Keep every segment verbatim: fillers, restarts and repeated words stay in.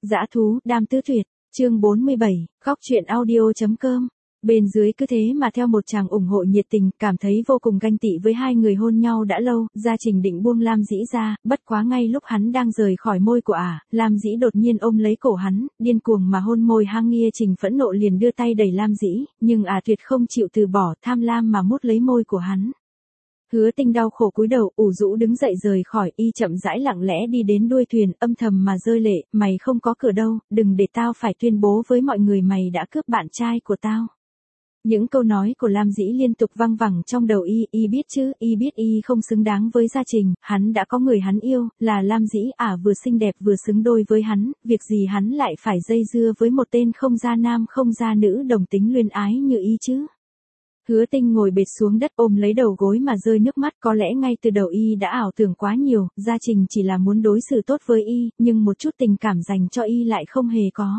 Dã thú, đam tứ tuyệt, chương bốn mươi bảy, góc truyện audio.com. Bên dưới cứ thế mà theo một chàng ủng hộ nhiệt tình, cảm thấy vô cùng ganh tị với hai người hôn nhau đã lâu, Gia Trình định buông Lam Dĩ ra, bất quá ngay lúc hắn đang rời khỏi môi của ả, Lam Dĩ đột nhiên ôm lấy cổ hắn, điên cuồng mà hôn môi hang Nghia Trình phẫn nộ liền đưa tay đẩy Lam Dĩ, nhưng ả tuyệt không chịu từ bỏ, tham lam mà mút lấy môi của hắn. Hứa Tinh đau khổ cúi đầu, ủ rũ đứng dậy rời khỏi, y chậm rãi lặng lẽ đi đến đuôi thuyền, âm thầm mà rơi lệ, mày không có cửa đâu, đừng để tao phải tuyên bố với mọi người mày đã cướp bạn trai của tao. Những câu nói của Lam Dĩ liên tục văng vẳng trong đầu y, y biết chứ, y biết y không xứng đáng với Gia Trình, hắn đã có người hắn yêu, là Lam Dĩ, ả vừa xinh đẹp vừa xứng đôi với hắn, việc gì hắn lại phải dây dưa với một tên không gia nam không gia nữ đồng tính luyên ái như y chứ. Hứa Tinh ngồi bệt xuống đất ôm lấy đầu gối mà rơi nước mắt, có lẽ ngay từ đầu y đã ảo tưởng quá nhiều, Gia Trình chỉ là muốn đối xử tốt với y, nhưng một chút tình cảm dành cho y lại không hề có.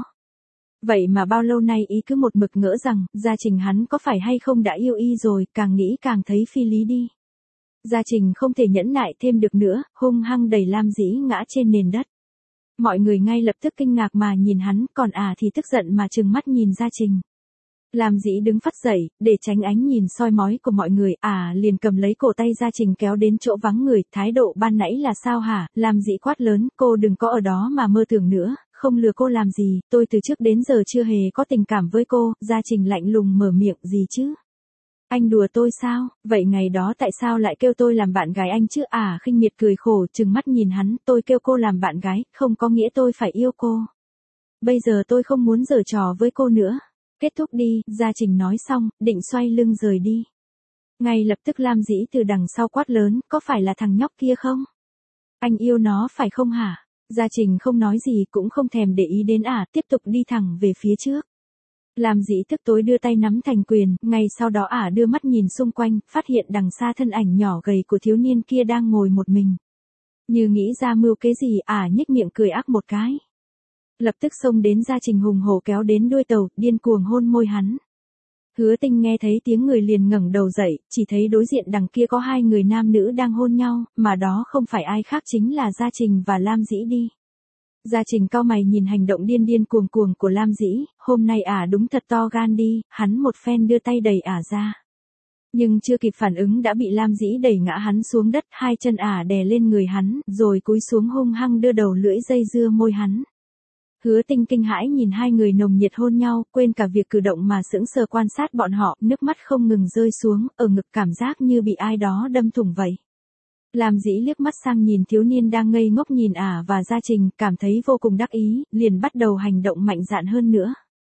Vậy mà bao lâu nay y cứ một mực ngỡ rằng, Gia Trình hắn có phải hay không đã yêu y rồi, càng nghĩ càng thấy phi lý đi. Gia Trình không thể nhẫn nại thêm được nữa, hung hăng đẩy Lam Dĩ ngã trên nền đất. Mọi người ngay lập tức kinh ngạc mà nhìn hắn, còn à thì tức giận mà trừng mắt nhìn Gia Trình. Lam Dĩ đứng phắt dậy, để tránh ánh nhìn soi mói của mọi người, à liền cầm lấy cổ tay Gia Trình kéo đến chỗ vắng người, thái độ ban nãy là sao hả, Lam Dĩ quát lớn, cô đừng có ở đó mà mơ tưởng nữa, không lừa cô làm gì, tôi từ trước đến giờ chưa hề có tình cảm với cô, Gia Trình lạnh lùng mở miệng, gì chứ? Anh đùa tôi sao, vậy ngày đó tại sao lại kêu tôi làm bạn gái anh chứ, à khinh miệt cười khổ trừng mắt nhìn hắn, tôi kêu cô làm bạn gái, không có nghĩa tôi phải yêu cô. Bây giờ tôi không muốn giở trò với cô nữa. Kết thúc đi, Gia Trình nói xong, định xoay lưng rời đi. Ngay lập tức Lam Dĩ từ đằng sau quát lớn, có phải là thằng nhóc kia không? Anh yêu nó phải không hả? Gia Trình không nói gì cũng không thèm để ý đến ả, tiếp tục đi thẳng về phía trước. Lam Dĩ tức tối đưa tay nắm thành quyền, ngay sau đó ả đưa mắt nhìn xung quanh, phát hiện đằng xa thân ảnh nhỏ gầy của thiếu niên kia đang ngồi một mình. Như nghĩ ra mưu kế gì, ả nhếch miệng cười ác một cái. Lập tức xông đến Gia Trình hùng hổ kéo đến đuôi tàu, điên cuồng hôn môi hắn. Hứa Tinh nghe thấy tiếng người liền ngẩng đầu dậy, chỉ thấy đối diện đằng kia có hai người nam nữ đang hôn nhau, mà đó không phải ai khác chính là Gia Trình và Lam Dĩ đi. Gia Trình cau mày nhìn hành động điên điên cuồng cuồng của Lam Dĩ, hôm nay ả đúng thật to gan đi, hắn một phen đưa tay đẩy ả ra. Nhưng chưa kịp phản ứng đã bị Lam Dĩ đẩy ngã hắn xuống đất, hai chân ả đè lên người hắn, rồi cúi xuống hung hăng đưa đầu lưỡi dây dưa môi hắn. Hứa Tinh kinh hãi nhìn hai người nồng nhiệt hôn nhau, quên cả việc cử động mà sững sờ quan sát bọn họ, nước mắt không ngừng rơi xuống, ở ngực cảm giác như bị ai đó đâm thủng vậy. Lam Dĩ liếc mắt sang nhìn thiếu niên đang ngây ngốc nhìn ả và Gia Trình, cảm thấy vô cùng đắc ý, liền bắt đầu hành động mạnh dạn hơn nữa.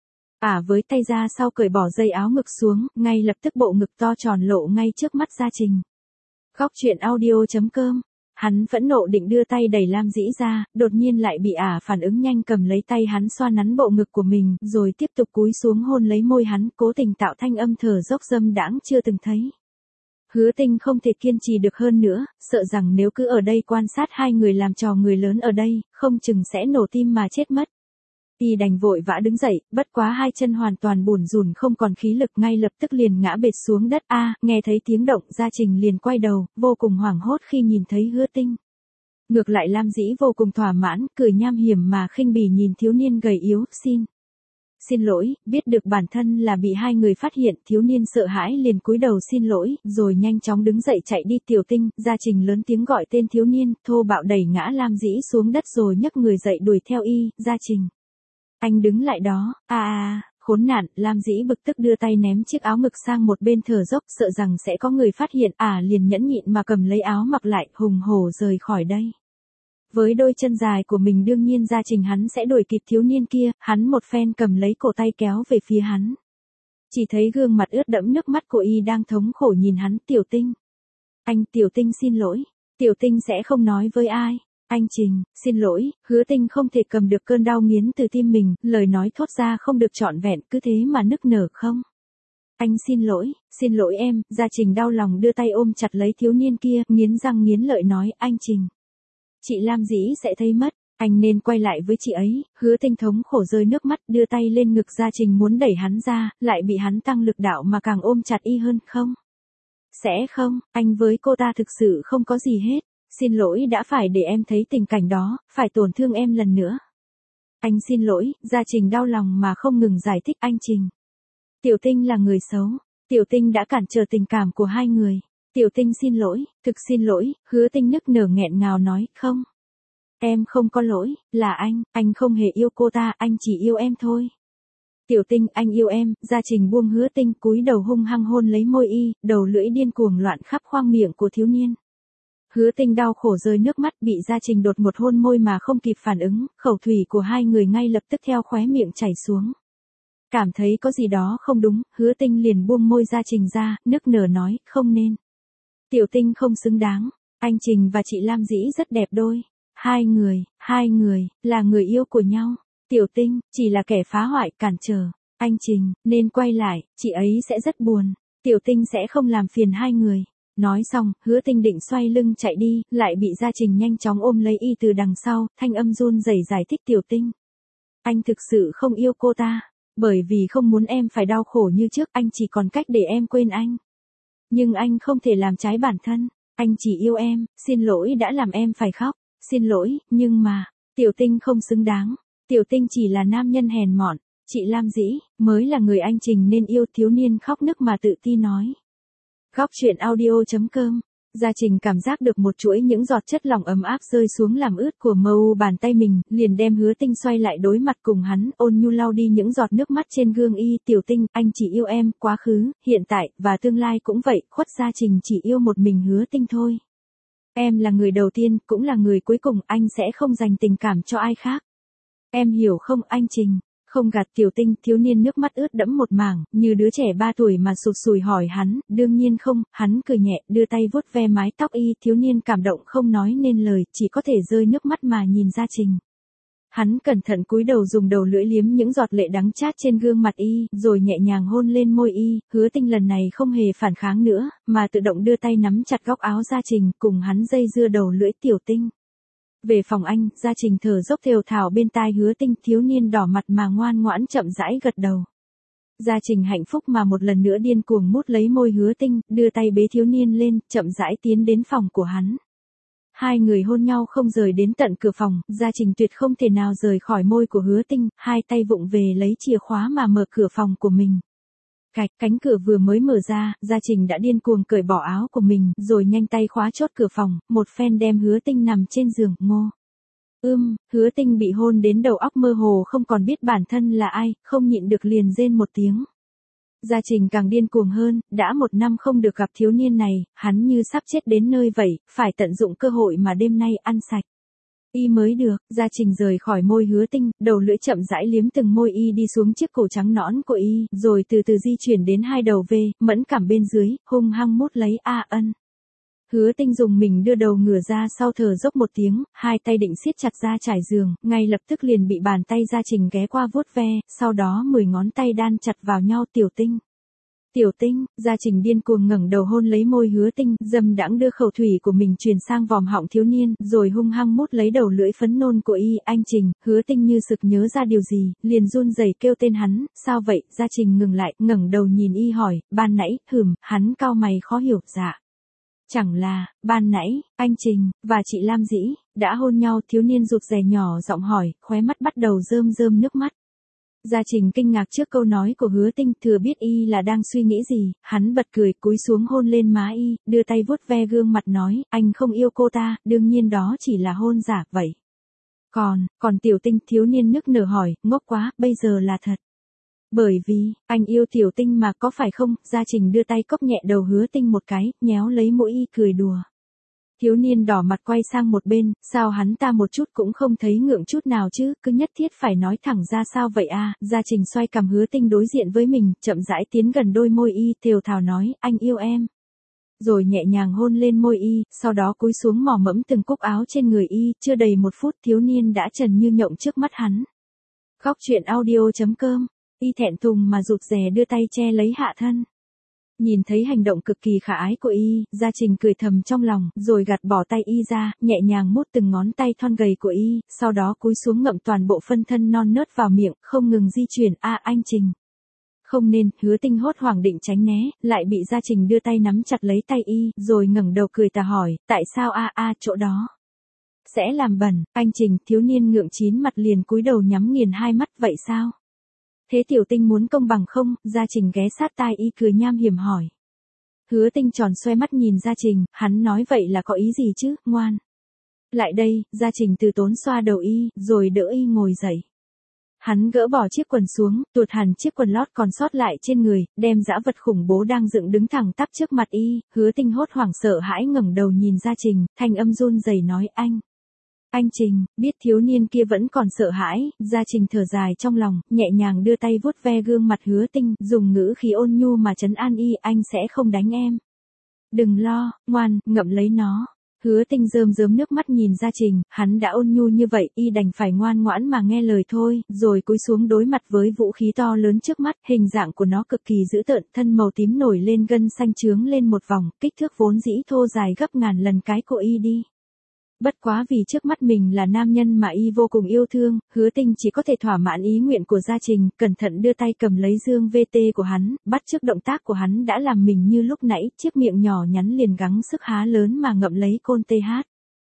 Ả với tay ra sau cởi bỏ dây áo ngực xuống, ngay lập tức bộ ngực to tròn lộ ngay trước mắt Gia Trình. Góc truyện audio.com. Hắn phẫn nộ định đưa tay đẩy Lam Dĩ ra, đột nhiên lại bị ả phản ứng nhanh cầm lấy tay hắn xoa nắn bộ ngực của mình, rồi tiếp tục cúi xuống hôn lấy môi hắn, cố tình tạo thanh âm thở dốc dâm đãng chưa từng thấy. Hứa Tinh không thể kiên trì được hơn nữa, sợ rằng nếu cứ ở đây quan sát hai người làm trò người lớn ở đây, không chừng sẽ nổ tim mà chết mất. Y đành vội vã đứng dậy, bất quá hai chân hoàn toàn bủn rủn không còn khí lực, ngay lập tức liền ngã bệt xuống đất. A, à, nghe thấy tiếng động, Gia Trình liền quay đầu, vô cùng hoảng hốt khi nhìn thấy Hứa Tinh. Ngược lại Lam Dĩ vô cùng thỏa mãn, cười nham hiểm mà khinh bỉ nhìn thiếu niên gầy yếu, xin. Xin lỗi, biết được bản thân là bị hai người phát hiện, thiếu niên sợ hãi liền cúi đầu xin lỗi, rồi nhanh chóng đứng dậy chạy đi. Tiểu Tinh, Gia Trình lớn tiếng gọi tên thiếu niên, thô bạo đẩy ngã Lam Dĩ xuống đất rồi nhấc người dậy đuổi theo y. Gia Trình, anh đứng lại đó, a a, khốn nạn, Lam Dĩ bực tức đưa tay ném chiếc áo ngực sang một bên thở dốc, sợ rằng sẽ có người phát hiện, ả à, liền nhẫn nhịn mà cầm lấy áo mặc lại, hùng hổ rời khỏi đây. Với đôi chân dài của mình đương nhiên Gia Trình hắn sẽ đuổi kịp thiếu niên kia, hắn một phen cầm lấy cổ tay kéo về phía hắn. Chỉ thấy gương mặt ướt đẫm nước mắt của y đang thống khổ nhìn hắn. Tiểu Tinh, anh, Tiểu Tinh xin lỗi, Tiểu Tinh sẽ không nói với ai. Anh Trình, xin lỗi. Hứa Tinh không thể cầm được cơn đau nghiến từ tim mình, lời nói thốt ra không được trọn vẹn, cứ thế mà nức nở không. Anh xin lỗi, xin lỗi em. Gia Trình đau lòng đưa tay ôm chặt lấy thiếu niên kia, nghiến răng nghiến lợi nói, anh Trình, chị Lam Dĩ sẽ thấy mất, anh nên quay lại với chị ấy. Hứa Tinh thống khổ rơi nước mắt, đưa tay lên ngực Gia Trình muốn đẩy hắn ra, lại bị hắn tăng lực đạo mà càng ôm chặt y hơn. Không, sẽ không, anh với cô ta thực sự không có gì hết. Xin lỗi đã phải để em thấy tình cảnh đó, phải tổn thương em lần nữa. Anh xin lỗi, Gia Trình đau lòng mà không ngừng giải thích anh Trình. Tiểu Tinh là người xấu, Tiểu Tinh đã cản trở tình cảm của hai người. Tiểu Tinh xin lỗi, thực xin lỗi, Hứa Tinh nức nở nghẹn ngào nói, không. Em không có lỗi, là anh, anh không hề yêu cô ta, anh chỉ yêu em thôi. Tiểu Tinh, anh yêu em, Gia Trình buông Hứa Tinh cúi đầu hung hăng hôn lấy môi y, đầu lưỡi điên cuồng loạn khắp khoang miệng của thiếu niên. Hứa Tinh đau khổ rơi nước mắt bị Gia Trình đột một hôn môi mà không kịp phản ứng, khẩu thủy của hai người ngay lập tức theo khóe miệng chảy xuống. Cảm thấy có gì đó không đúng, Hứa Tinh liền buông môi Gia Trình ra, nức nở nói, không nên. Tiểu Tinh không xứng đáng, anh Trình và chị Lam Dĩ rất đẹp đôi. Hai người, hai người, là người yêu của nhau. Tiểu Tinh, chỉ là kẻ phá hoại cản trở. Anh Trình, nên quay lại, chị ấy sẽ rất buồn. Tiểu Tinh sẽ không làm phiền hai người. Nói xong, Hứa Tinh định xoay lưng chạy đi, lại bị Gia Trình nhanh chóng ôm lấy y từ đằng sau, thanh âm run rẩy giải thích Tiểu Tinh. Anh thực sự không yêu cô ta, bởi vì không muốn em phải đau khổ như trước, anh chỉ còn cách để em quên anh. Nhưng anh không thể làm trái bản thân, anh chỉ yêu em, xin lỗi đã làm em phải khóc, xin lỗi, nhưng mà, Tiểu Tinh không xứng đáng, Tiểu Tinh chỉ là nam nhân hèn mọn, chị Lam Dĩ, mới là người anh Trình nên yêu. Thiếu niên khóc nức mà tự ti nói. Góc truyện audio chấm com. Gia Trình cảm giác được một chuỗi những giọt chất lỏng ấm áp rơi xuống làm ướt của mờ u bàn tay mình, liền đem Hứa Tinh xoay lại đối mặt cùng hắn, ôn nhu lau đi những giọt nước mắt trên gương y. Tiểu Tinh, anh chỉ yêu em, quá khứ, hiện tại, và tương lai cũng vậy, khuất Gia Trình chỉ yêu một mình Hứa Tinh thôi. Em là người đầu tiên, cũng là người cuối cùng, anh sẽ không dành tình cảm cho ai khác. Em hiểu không anh Trình? Không gạt Tiểu Tinh, thiếu niên nước mắt ướt đẫm một mảng, như đứa trẻ ba tuổi mà sụt sùi hỏi hắn, đương nhiên không, hắn cười nhẹ, đưa tay vuốt ve mái tóc y. Thiếu niên cảm động không nói nên lời, chỉ có thể rơi nước mắt mà nhìn Gia Trình. Hắn cẩn thận cúi đầu dùng đầu lưỡi liếm những giọt lệ đắng chát trên gương mặt y, rồi nhẹ nhàng hôn lên môi y. Hứa Tinh lần này không hề phản kháng nữa, mà tự động đưa tay nắm chặt góc áo Gia Trình, cùng hắn dây dưa đầu lưỡi. Tiểu Tinh. Về phòng anh, Gia Trình thở dốc thều thào bên tai Hứa Tinh. Thiếu niên đỏ mặt mà ngoan ngoãn chậm rãi gật đầu. Gia Trình hạnh phúc mà một lần nữa điên cuồng mút lấy môi Hứa Tinh, đưa tay bế thiếu niên lên, chậm rãi tiến đến phòng của hắn. Hai người hôn nhau không rời đến tận cửa phòng, Gia Trình tuyệt không thể nào rời khỏi môi của Hứa Tinh, hai tay vụng về lấy chìa khóa mà mở cửa phòng của mình. Cạch, cánh cửa vừa mới mở ra, Gia Trình đã điên cuồng cởi bỏ áo của mình, rồi nhanh tay khóa chốt cửa phòng, một phen đem Hứa Tinh nằm trên giường, ngô. Ưm, Hứa Tinh bị hôn đến đầu óc mơ hồ không còn biết bản thân là ai, không nhịn được liền rên một tiếng. Gia Trình càng điên cuồng hơn, đã một năm không được gặp thiếu niên này, hắn như sắp chết đến nơi vậy, phải tận dụng cơ hội mà đêm nay ăn sạch y mới được. Gia Trình rời khỏi môi Hứa Tinh, đầu lưỡi chậm rãi liếm từng môi y đi xuống chiếc cổ trắng nõn của y, rồi từ từ di chuyển đến hai đầu V, mẫn cảm bên dưới, hung hăng mút lấy a ân. Hứa Tinh dùng mình đưa đầu ngửa ra sau thở dốc một tiếng, hai tay định siết chặt ra trải giường, ngay lập tức liền bị bàn tay Gia Trình ghé qua vuốt ve, sau đó mười ngón tay đan chặt vào nhau. Tiểu Tinh. Tiểu Tinh, Gia Trình điên cuồng ngẩng đầu hôn lấy môi Hứa Tinh, dâm đãng đưa khẩu thủy của mình truyền sang vòm họng thiếu niên, rồi hung hăng mút lấy đầu lưỡi phấn nôn của y. Anh Trình. Hứa Tinh như sực nhớ ra điều gì, liền run rẩy kêu tên hắn. Sao vậy? Gia Trình ngừng lại, ngẩng đầu nhìn y hỏi, ban nãy, hừm, hắn cau mày khó hiểu. Dạ. Chẳng là, ban nãy, anh Trình, và chị Lam Dĩ, đã hôn nhau. Thiếu niên rụt rè nhỏ giọng hỏi, khóe mắt bắt đầu rơm rơm nước mắt. Gia Trình kinh ngạc trước câu nói của Hứa Tinh, thừa biết y là đang suy nghĩ gì, hắn bật cười, cúi xuống hôn lên má y, đưa tay vuốt ve gương mặt nói, anh không yêu cô ta, đương nhiên đó chỉ là hôn giả, vậy. Còn, còn Tiểu Tinh, thiếu niên nức nở hỏi, ngốc quá, bây giờ là thật. Bởi vì, anh yêu Tiểu Tinh mà có phải không? Gia Trình đưa tay cốc nhẹ đầu Hứa Tinh một cái, nhéo lấy mũi y cười đùa. Thiếu niên đỏ mặt quay sang một bên, sao hắn ta một chút cũng không thấy ngượng chút nào chứ, cứ nhất thiết phải nói thẳng ra sao vậy à? Gia Trình xoay cằm Hứa Tinh đối diện với mình, chậm rãi tiến gần đôi môi y, thều thào nói, anh yêu em. Rồi nhẹ nhàng hôn lên môi y, sau đó cúi xuống mò mẫm từng cúc áo trên người y, chưa đầy một phút thiếu niên đã trần như nhộng trước mắt hắn. Góc truyện audio chấm com, y thẹn thùng mà rụt rè đưa tay che lấy hạ thân. Nhìn thấy hành động cực kỳ khả ái của y, Gia Trình cười thầm trong lòng, rồi gạt bỏ tay y ra, nhẹ nhàng mút từng ngón tay thon gầy của y, sau đó cúi xuống ngậm toàn bộ phân thân non nớt vào miệng, không ngừng di chuyển. A à, anh Trình. Không nên. Hứa Tinh hốt hoảng định tránh né, lại bị Gia Trình đưa tay nắm chặt lấy tay y, rồi ngẩng đầu cười tà hỏi, tại sao a a chỗ đó? Sẽ làm bẩn, anh Trình, thiếu niên ngượng chín mặt liền cúi đầu nhắm nghiền hai mắt, vậy sao? Thế tiểu tinh muốn công bằng không? Gia Trình ghé sát tai y cười nham hiểm hỏi. Hứa Tinh tròn xoe mắt nhìn Gia Trình, hắn nói vậy là có ý gì chứ, ngoan. Lại đây, Gia Trình từ tốn xoa đầu y, rồi đỡ y ngồi dậy. Hắn gỡ bỏ chiếc quần xuống, tuột hẳn chiếc quần lót còn sót lại trên người, đem dã vật khủng bố đang dựng đứng thẳng tắp trước mặt y, Hứa Tinh hốt hoảng sợ hãi ngẩng đầu nhìn Gia Trình, thanh âm run rẩy nói anh. Anh Trình, biết thiếu niên kia vẫn còn sợ hãi, Gia Trình thở dài trong lòng, nhẹ nhàng đưa tay vuốt ve gương mặt Hứa Tinh, dùng ngữ khí ôn nhu mà trấn an y, anh sẽ không đánh em. Đừng lo, ngoan, ngậm lấy nó. Hứa Tinh rơm rớm nước mắt nhìn Gia Trình, hắn đã ôn nhu như vậy, y đành phải ngoan ngoãn mà nghe lời thôi, rồi cúi xuống đối mặt với vũ khí to lớn trước mắt, hình dạng của nó cực kỳ dữ tợn, thân màu tím nổi lên gân xanh trướng lên một vòng, kích thước vốn dĩ thô dài gấp ngàn lần cái của y đi. Bất quá vì trước mắt mình là nam nhân mà y vô cùng yêu thương, Hứa Tinh chỉ có thể thỏa mãn ý nguyện của Gia Trình, cẩn thận đưa tay cầm lấy dương vê tê của hắn, bắt chước động tác của hắn đã làm mình như lúc nãy, chiếc miệng nhỏ nhắn liền gắng sức há lớn mà ngậm lấy côn tê hát.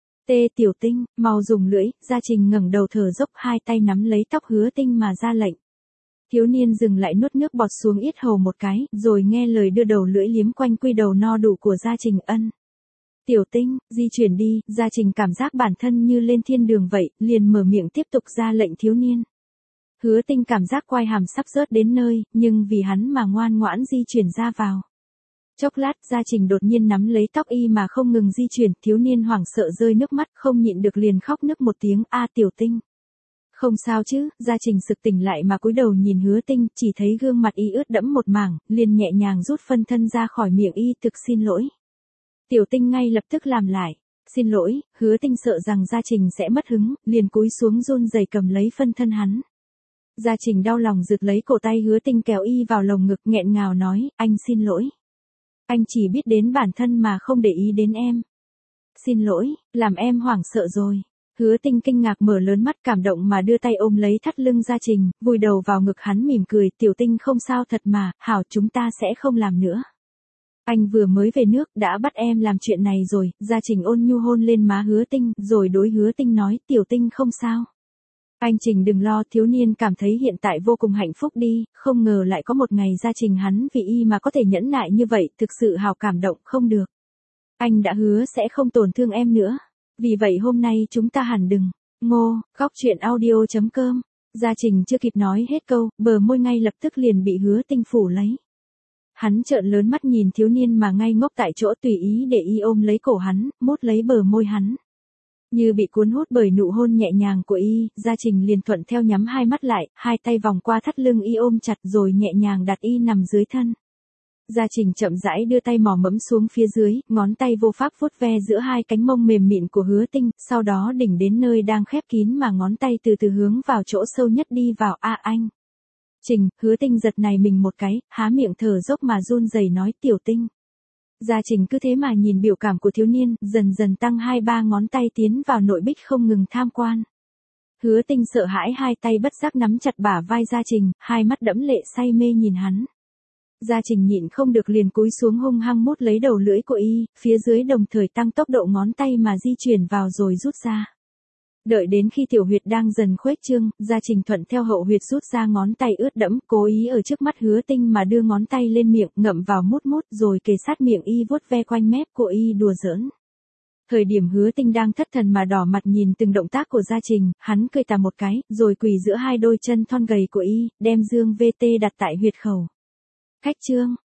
Tê tiểu Tinh, mau dùng lưỡi, Gia Trình ngẩng đầu thở dốc hai tay nắm lấy tóc Hứa Tinh mà ra lệnh. Thiếu niên dừng lại nuốt nước bọt xuống yết hầu một cái, rồi nghe lời đưa đầu lưỡi liếm quanh quy đầu no đủ của Gia Trình ân. Tiểu Tinh, di chuyển đi, Gia Trình cảm giác bản thân như lên thiên đường vậy, liền mở miệng tiếp tục ra lệnh thiếu niên. Hứa Tinh cảm giác quai hàm sắp rớt đến nơi, nhưng vì hắn mà ngoan ngoãn di chuyển ra vào. Chốc lát, Gia Trình đột nhiên nắm lấy tóc y mà không ngừng di chuyển, thiếu niên hoảng sợ rơi nước mắt, không nhịn được liền khóc nức một tiếng, a Tiểu Tinh. Không sao chứ, Gia Trình sực tỉnh lại mà cúi đầu nhìn Hứa Tinh, chỉ thấy gương mặt y ướt đẫm một mảng, liền nhẹ nhàng rút phân thân ra khỏi miệng y, thực xin lỗi. Tiểu Tinh ngay lập tức làm lại. Xin lỗi, Hứa Tinh sợ rằng Gia Trình sẽ mất hứng, liền cúi xuống run rẩy cầm lấy phân thân hắn. Gia Trình đau lòng rực lấy cổ tay Hứa Tinh kéo y vào lồng ngực nghẹn ngào nói, anh xin lỗi. Anh chỉ biết đến bản thân mà không để ý đến em. Xin lỗi, làm em hoảng sợ rồi. Hứa Tinh kinh ngạc mở lớn mắt cảm động mà đưa tay ôm lấy thắt lưng Gia Trình, vùi đầu vào ngực hắn mỉm cười, Tiểu Tinh không sao thật mà, hảo chúng ta sẽ không làm nữa. Anh vừa mới về nước đã bắt em làm chuyện này rồi, Gia Trình ôn nhu hôn lên má Hứa Tinh, rồi đối Hứa Tinh nói, Tiểu Tinh không sao. Anh Trình đừng lo, thiếu niên cảm thấy hiện tại vô cùng hạnh phúc đi, không ngờ lại có một ngày Gia Trình hắn vì y mà có thể nhẫn nại như vậy, thực sự hào cảm động, không được. Anh đã hứa sẽ không tổn thương em nữa. Vì vậy hôm nay chúng ta hẳn đừng. Ngô, góc truyện audio chấm com. Gia Trình chưa kịp nói hết câu, bờ môi ngay lập tức liền bị Hứa Tinh phủ lấy. Hắn trợn lớn mắt nhìn thiếu niên mà ngay ngốc tại chỗ tùy ý để y ôm lấy cổ hắn, mút lấy bờ môi hắn. Như bị cuốn hút bởi nụ hôn nhẹ nhàng của y, Gia Trình liền thuận theo nhắm hai mắt lại, hai tay vòng qua thắt lưng y ôm chặt rồi nhẹ nhàng đặt y nằm dưới thân. Gia Trình chậm rãi đưa tay mò mẫm xuống phía dưới, ngón tay vô pháp vuốt ve giữa hai cánh mông mềm mịn của Hứa Tinh, sau đó đỉnh đến nơi đang khép kín mà ngón tay từ từ hướng vào chỗ sâu nhất đi vào a anh. Trình, Hứa Tinh giật này mình một cái, há miệng thở dốc mà run rẩy nói Tiểu Tinh. Gia Trình cứ thế mà nhìn biểu cảm của thiếu niên, dần dần tăng hai ba ngón tay tiến vào nội bích không ngừng tham quan. Hứa Tinh sợ hãi hai tay bất giác nắm chặt bả vai Gia Trình, hai mắt đẫm lệ say mê nhìn hắn. Gia Trình nhịn không được liền cúi xuống hung hăng mút lấy đầu lưỡi của y, phía dưới đồng thời tăng tốc độ ngón tay mà di chuyển vào rồi rút ra. Đợi đến khi tiểu huyệt đang dần khuếch trương, Gia Trình thuận theo hậu huyệt rút ra ngón tay ướt đẫm, cố ý ở trước mắt Hứa Tinh mà đưa ngón tay lên miệng, ngậm vào mút mút rồi kề sát miệng y vuốt ve quanh mép của y đùa giỡn. Thời điểm Hứa Tinh đang thất thần mà đỏ mặt nhìn từng động tác của Gia Trình, hắn cười tà một cái, rồi quỳ giữa hai đôi chân thon gầy của y, đem dương vê tê đặt tại huyệt khẩu. Khách trương,